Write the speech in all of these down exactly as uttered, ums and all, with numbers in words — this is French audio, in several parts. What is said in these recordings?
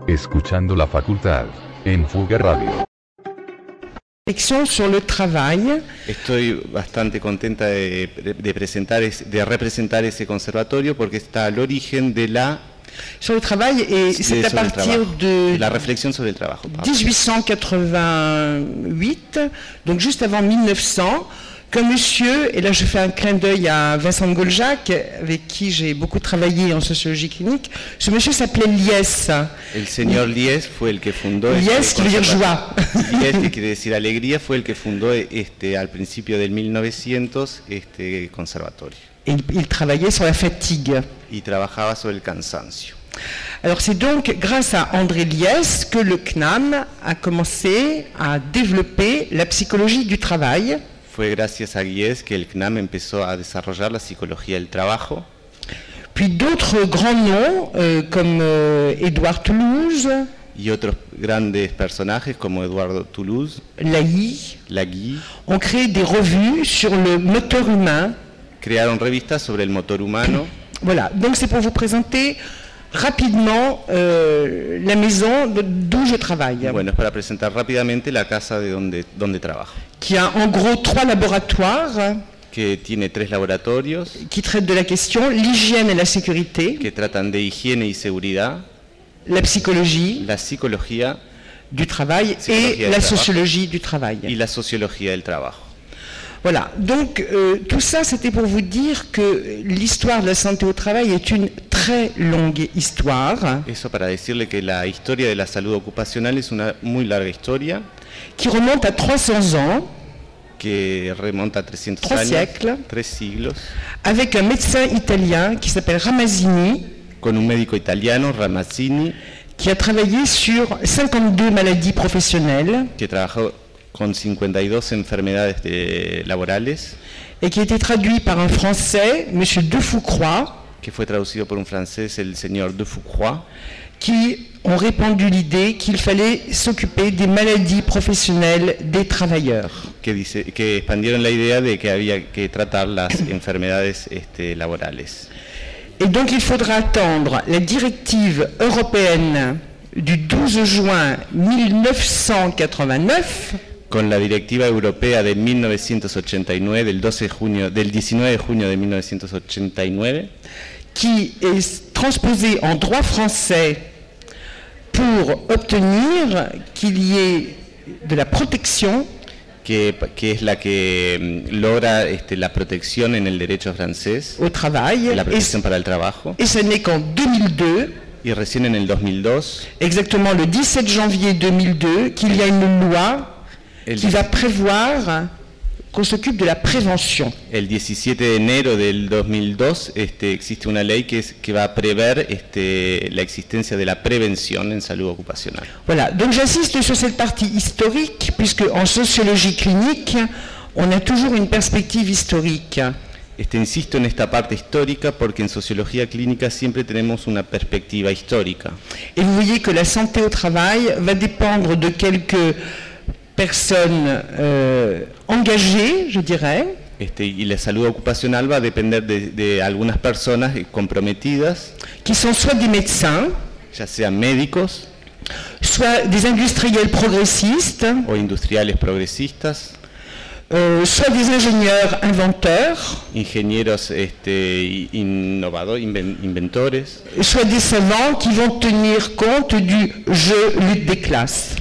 Escuchando la facultad, en Fuga Radio. Réflexion sur le travail. Estoy bastante contenta de, de, presentar, de representar ese conservatorio porque está al origen de la... Sur le travail, et c'est à partir de la réflexion sur le travail. dix-huit cent quatre-vingt-huit, donc juste avant mille neuf cents, qu'un monsieur, et là je fais un clin d'œil à Vincent de Goljac, avec qui j'ai beaucoup travaillé en sociologie clinique, ce monsieur s'appelait Lies. El señor Lies fue el que fundó... Lies, este qui veut dire joie. Lies, que quiere decir alegría, fue el que fundó este, al principio del mil novecientos este conservatorio. Et il, il travaillait sur la fatigue. Y trabajaba sobre el cansancio. Alors c'est donc grâce à André Lies que le C N A M a commencé à développer la psychologie du travail. Fue gracias a Lies que el C N A M empezó a desarrollar la psicología del trabajo. Puis d'autres grands noms euh, comme euh, Édouard Toulouse. Y otros grandes personajes como Eduardo Toulouse, Lagui, Lagui ont créé des revues sur le moteur humain. Crearon revistas sobre el motor humano. Voilà, donc c'est pour vous présenter rapidement euh, la maison d'où je travaille. Bueno, es para presentar rápidamente la casa de donde, donde trabajo. Qui a en gros trois laboratoires. Que tiene tres laboratorios. Qui traitent de la question l'hygiène et la sécurité. Que tratan de higiene y seguridad. La psychologie. La psicología du travail et la sociologie du travail. Y la sociología del trabajo. Voilà, donc euh, tout ça c'était pour vous dire que l'histoire de la santé au travail est une très longue histoire. Eso para decirle que la historia de la salud ocupacional es una muy larga historia. Qui remonte à trois cents ans. Que remonte à trescientos trois años. Siècles. Tres siglos. Avec un médecin italien qui s'appelle Ramazzini. Con un médico italiano, Ramazzini. Qui a travaillé sur cinquante-deux maladies professionnelles. Que trabajó con cincuenta y dos enfermedades de, laborales. Et qui a été traduit par un Français, M. Defoucroy. Que fue traducido por un francés, el señor Defoucroy. Qui ont répandu l'idée qu'il fallait s'occuper des maladies professionnelles des travailleurs. Que, dice, que expandieron la idea de que había que tratar las enfermedades este, laborales. Et donc il faudra attendre la directive européenne du douze juin mille neuf cent quatre-vingt-neuf. Con la directiva europea de mil novecientos ochenta y nueve, del, doce de junio, del diecinueve de junio de mil novecientos ochenta y nueve, qui est transposée en droit français pour obtenir qu'il y ait de la protection. Que, que es la que logra este, la protección en el derecho francés. Au travail. La protección para el trabajo. Et ce n'est qu'en deux mille deux. Y recién en el dos mil dos. Exactement le dix-sept janvier deux mille deux, qu'il y a une loi qui va prévoir qu'on s'occupe de la prévention. El diecisiete de enero del dos mil dos este, existe una ley que, es, que va a prever este, la existencia de la prevención en salud ocupacional. Voilà, donc j'insiste sur cette partie historique, puisque en sociologie clinique, on a toujours une perspective historique. Este, insisto en esta parte histórica porque en sociología clínica siempre tenemos una perspectiva histórica. Et vous voyez que la santé au travail va dépendre de quelques personnes euh, engagées, je dirais. Este, y la salud ocupacional va a depender de, de algunas personas comprometidas. Qui sont soit des médecins, ya sean médicos, soit des industriels progressistes, o industriales progresistas, euh, soit des ingénieurs inventeurs, ingenieros este, innovador, inventores, soit des savants qui vont tenir compte du jeu lutte des classes.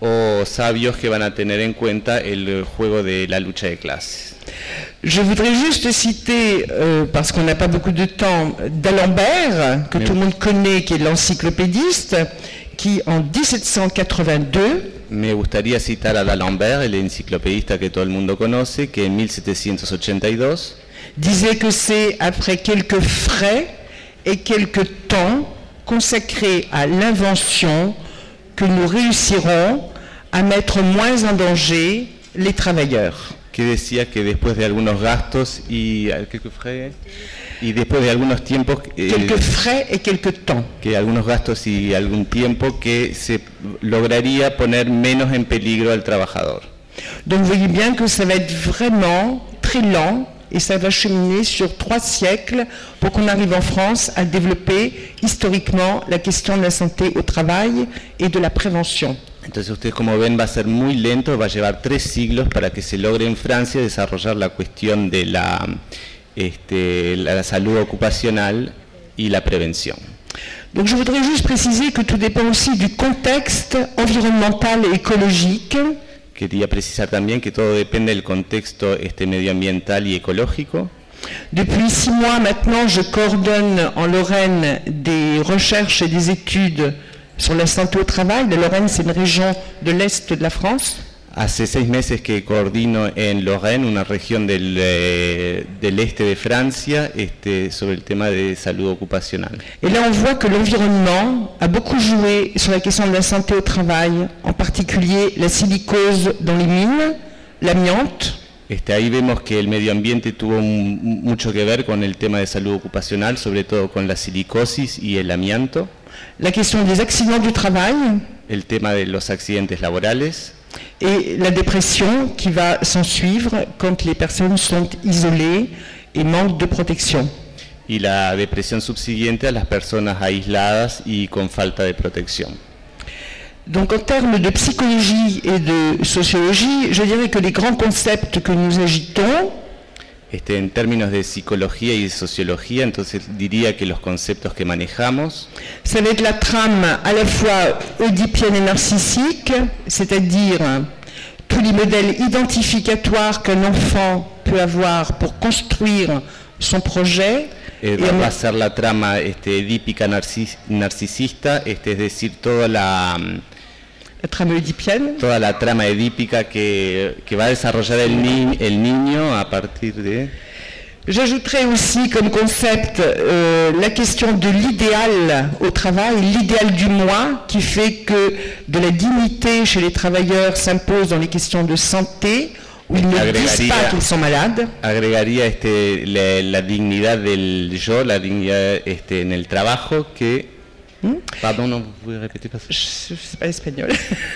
O sabios que van a tener en cuenta el juego de la lucha de clases. Je voudrais juste citer, euh, parce qu'on n'a pas beaucoup de temps, d'Alembert, que Mais tout le monde connaît, qui est l'encyclopédiste, qui en dix-sept cent quatre-vingt-deux... Me gustaría citar a d'Alembert, el enciclopedista que todo el mundo conoce, que en mil setecientos ochenta y dos disait que c'est après quelques frais et quelques temps consacrés à l'invention que nous réussirons à mettre moins en danger les travailleurs. Que decía que después de algunos gastos y quelques frais y después de algunos tiempos eh, quelques frais et quelques temps que algunos gastos y algún tiempo que se lograría poner menos en peligro al trabajador. Donc vous voyez bien que ça va être vraiment très lent et ça va cheminer sur trois siècles pour qu'on arrive en France à développer historiquement la question de la santé au travail et de la prévention. Entonces ustedes como ven va a ser muy lento, va a llevar tres siglos para que se logre en Francia desarrollar la cuestión de la, este, la salud ocupacional y la prevención. Donc je voudrais juste préciser que tout dépend aussi du contexte environnemental et écologique. Quería precisar también que todo depende del contexto este, medioambiental y ecológico. Depuis six mois maintenant, je coordonne en Lorraine des recherches et des études sur la santé au travail. La Lorraine, c'est une région de l'Est de la France. Hace seis meses que coordino en Lorraine, una región del, eh, del este de Francia, este, sobre el tema de salud ocupacional. Et là, on voit que l'environnement a beaucoup joué sur la question de la santé au travail, en particulier la silicose dans les mines, l'amiante. Este, ahí vemos que el medio ambiente tuvo un, mucho que ver con el tema de salud ocupacional, sobre todo con la silicosis y el amianto. La question des accidents du travail. El tema de los accidentes laborales. Et la dépression qui va s'en suivre quand les personnes sont isolées et manquent de protection. Y la depresión subsiguiente a las personas aisladas y con falta de protección. Donc en termes de psychologie et de sociologie, je dirais que les grands concepts que nous agitons, Este, en términos de psicología y de sociología, entonces diría que los conceptos que manejamos, ça va être la trame à la fois oedipienne et narcissique, c'est-à-dire tous les modèles identificatoires qu'un enfant peut avoir pour construire son projet. eh, va a ser la trama este, edípica narcis, narcisista, este, es decir, toda la, la trame oedipienne. Toda la trama edípica que, que va a desarrollar el, ni, el niño a partir de... J'ajouterais aussi comme concept euh, la question de l'idéal au travail, l'idéal du moi, qui fait que de la dignité chez les travailleurs s'impose dans les questions de santé, où ils ne disent pas qu'ils sont malades. Agregaría este, la, la dignidad del yo, la dignidad este, en el trabajo, que... Hmm? Pardon, non, vous pouvez répéter pas ça? Je ne sais pas espagnol.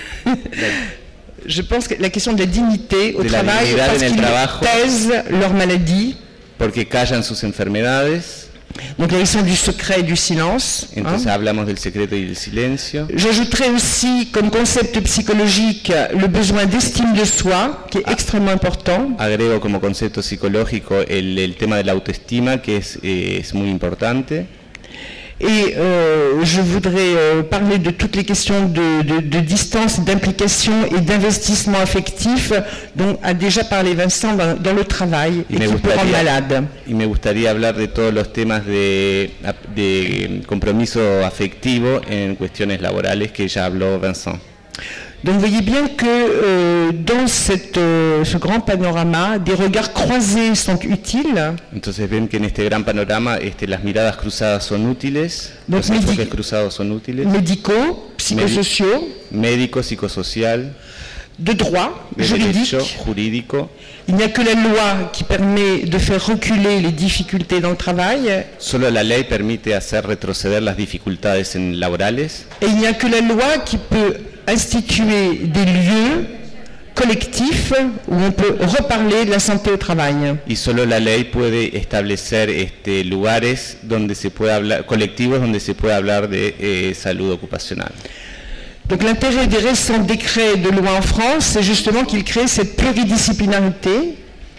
Je pense que la question de la dignité au de travail, parce qu'ils taisent leur maladie. Porque callan sus enfermedades. Donc la question du secret et du silence. Entonces hein. hablamos del secreto y del silencio. J'ajouterais aussi comme concept psychologique le besoin d'estime de soi, qui est ah, extrêmement important. Agrego como concepto psicológico el, el tema de la autoestima, que es, eh, es muy importante. Et euh, je voudrais euh, parler de toutes les questions de, de, de distance, d'implication et d'investissement affectif dont a déjà parlé Vincent dans, dans le travail et, et qui peut rendre malade. Y me gustaría hablar de todos los temas de, de compromiso afectivo en cuestiones laborales que ya habló Vincent. Donc vous voyez bien que euh, dans cette, euh, ce grand panorama, des regards croisés sont utiles. Entonces ven que en este gran panorama este, las miradas cruzadas son útiles, Donc, los enfoques cruzados son útiles. Médicaux, psychosociaux, médico, psicosocial, de droit, de juridique. Derecho, jurídico. Il n'y a que la loi qui permet de faire reculer les difficultés dans le travail. Solo la ley permite hacer retroceder las dificultades en laborales. Et il n'y a que la loi qui peut instituer des lieux collectifs où on peut reparler de la santé au travail. Y solo la ley puede establecer este, lugares donde se puede hablar, colectivos donde se puede hablar de eh, salud ocupacional. Donc l'intérêt des récents décrets de loi en France, c'est justement qu'ils créent cette pluridisciplinarité.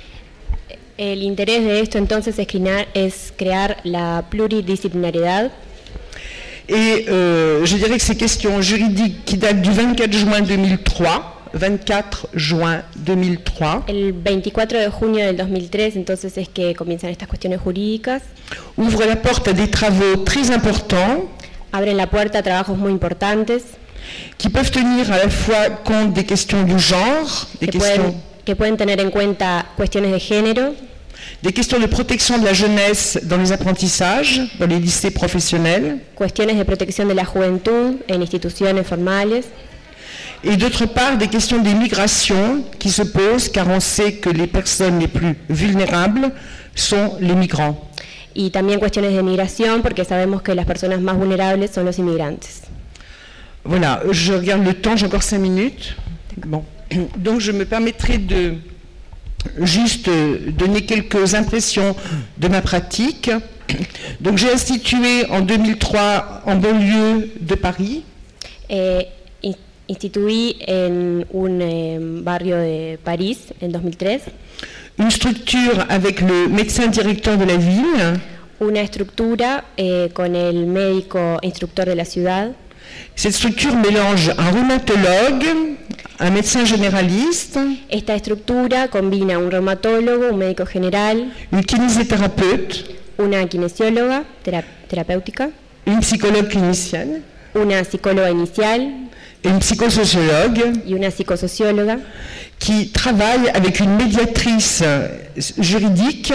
El interés de esto entonces es crear, es crear la pluridisciplinaridad. Et euh, je dirais que ces questions juridiques qui datent du vingt-quatre juin deux mille trois, vingt-quatre juin deux mille trois, el veinticuatro de junio del dos mil tres, entonces es que comienzan estas cuestiones jurídicas. Ouvrent la porte à des travaux très importants. Abren la puerta a trabajos muy importantes. Qui peuvent tenir à la fois compte des questions du genre, des que, questions, pueden, que pueden tener en cuenta cuestiones de género, des questions de protection de la jeunesse dans les apprentissages, dans les lycées professionnels, cuestiones de protección de la juventud en instituciones formales, et d'autre part des questions des migrations qui se posent car on sait que les personnes les plus vulnérables sont les migrants. Y también cuestiones de migración porque sabemos que las personas más vulnerables son los inmigrantes. Voilà, je regarde le temps, j'ai encore cinq minutes. Bon. Donc je me permettrai de juste donner quelques impressions de ma pratique. Donc j'ai institué en deux mille trois en banlieue de Paris. Eh, instituí en un eh, barrio de París en dos mil tres. Une structure avec le médecin directeur de la ville. Una estructura eh, con el médico instructor de la ciudad. Cette structure mélange un rhumatologue, un médecin généraliste, Esta estructura combina un reumatólogo, un médico general, une kinésithérapeute, una kinesióloga tera- terapéutica, une psychologue clinicienne una psicóloga inicial et une psychosociologue y una psicosocióloga qui travaille avec une médiatrice juridique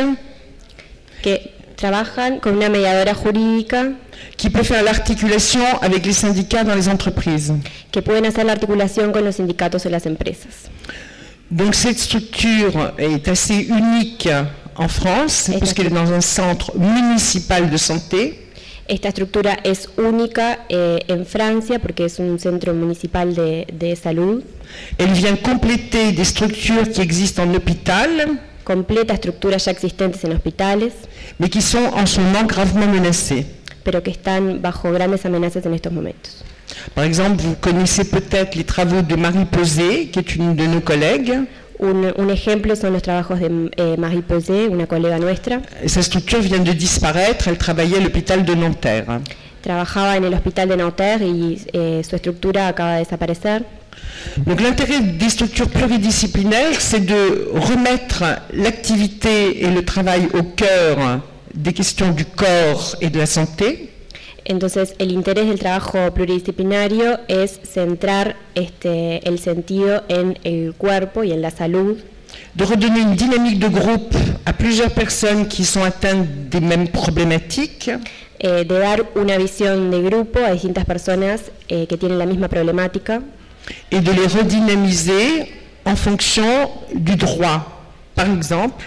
que trabajan con una mediadora jurídica qui peut faire l'articulation avec les syndicats dans les entreprises. que pueden hacer la articulación con los sindicatos en las empresas. Donc cette structure est assez unique en France, Et puisqu'elle est dans un centre municipal de santé. Esta estructura es única eh, en Francia porque es un centro municipal de, de salud. Elle vient compléter des structures qui existent en hôpital, Completa estructuras ya existentes en hospitales, mais qui sont en ce moment gravement menacées. pero que están bajo grandes amenazas en estos momentos. Par exemple, vous connaissez peut-être les travaux de Marie Posé, qui est une de nos collègues. Un, un ejemplo son los trabajos de eh, Marie Posé, una colega nuestra. Sa structure vient de disparaître, elle travaillait à l'hôpital de Nanterre. Trabajaba en el hospital de Nanterre y eh, su estructura acaba de desaparecer. Donc l'intérêt des structures pluridisciplinaires, c'est de remettre l'activité et le travail au cœur des questions du corps et de la santé. Entonces, el interés del trabajo pluridisciplinario es centrar este, el sentido en el cuerpo y en la salud, De redonner une dynamique de groupe à plusieurs personnes qui sont atteintes des mêmes problématiques, eh, de dar una visión de grupo a distintas personas eh, que tienen la misma problemática et de les redynamiser en fonction du droit. Par exemple,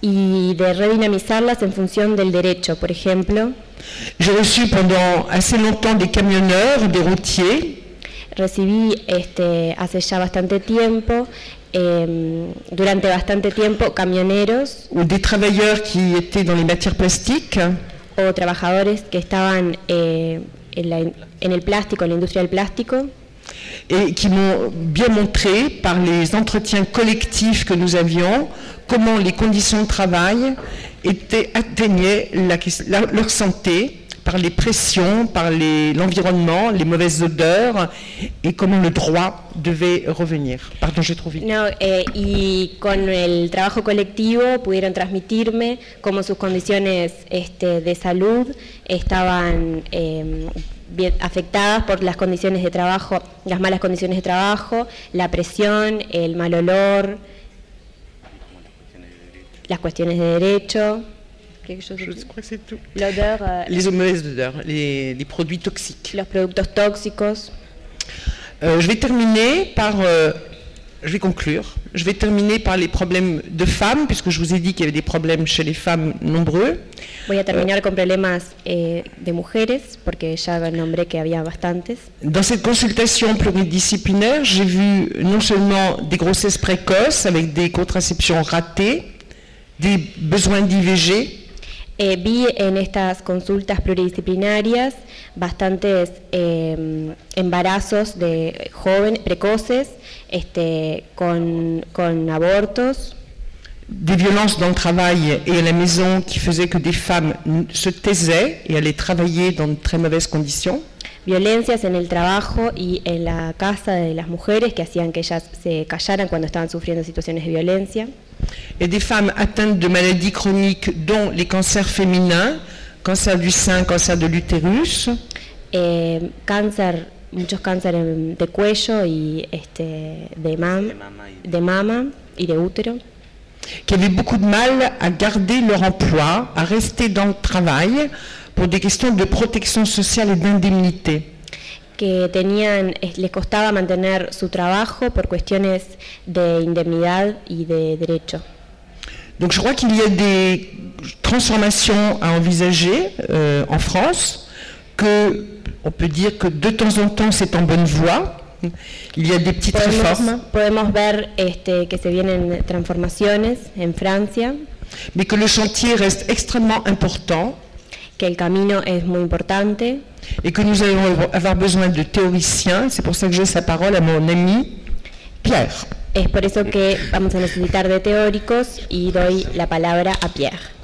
y de redinamizarlas en función del derecho. Por ejemplo, j'ai reçu pendant assez longtemps des camionneurs, des routiers, recibí este, hace ya bastante tiempo, eh, durante bastante tiempo, camioneros ou des travailleurs qui étaient dans les matières plastiques, o trabajadores que estaban eh, en, la- en el plástico, en la industria del plástico, et qui m'ont bien montré par les entretiens collectifs que nous avions comment les conditions de travail étaient, atteignaient la, la, leur santé par les pressions, par les- l'environnement, les mauvaises odeurs et comment le droit devait revenir. Pardon, j'ai trop vite. No, eh, y con el trabajo colectivo pudieron transmitirme cómo sus condiciones este, de salud estaban eh, bien afectadas por las condiciones de trabajo, las malas condiciones de trabajo, la presión, el mal olor, las cuestiones de derecho, quelque chose de- l'odeur, euh, Les mauvaises odeurs, les, les produits toxiques. los productos tóxicos. Euh, je vais terminer par, euh, je vais conclure, je vais terminer par les problèmes de femmes, puisque je vous ai dit qu'il y avait des problèmes chez les femmes nombreux. Voy a terminar con problemas eh, de mujeres, porque ya nombré que había bastantes. Dans cette consultation pluridisciplinaire, j'ai vu non seulement des grossesses précoces avec des contraceptions ratées, des besoins d'I V G, Eh, vi en estas consultas pluridisciplinarias bastantes eh, embarazos de jóvenes, precoces, este, con, con abortos, des violences dans le travail et à la maison qui faisaient que des femmes n- se taisaient et allaient travailler dans de très mauvaises conditions. violencias en el trabajo y en la casa de las mujeres que hacían que ellas se callaran cuando estaban sufriendo situaciones de violencia. Et des femmes atteintes de maladies chroniques, dont les cancers féminins, cancer du sein, cancer de l'utérus, Eh, cáncer, muchos cánceres de cuello y este, de, mam, de mama y de útero, qui avaient beaucoup de mal à garder leur emploi, à rester dans le travail pour des questions de protection sociale et d'indemnité. que tenían, es- les costaba mantener su trabajo por cuestiones de indemnidad y de derecho. Donc je crois qu'il y a des transformations à envisager euh, en France, que on peut dire que de temps en temps c'est en bonne voie, Il y a des petites Podemos, réformes, podemos ver este, que se vienen transformaciones en Francia, mais que le chantier reste extrêmement important que el camino es muy importante et que nous allons avoir besoin de théoriciens. C'est pour ça que je laisse la parole à mon ami Pierre. Es por eso que vamos a necesitar de teóricos y doy la palabra a Pierre.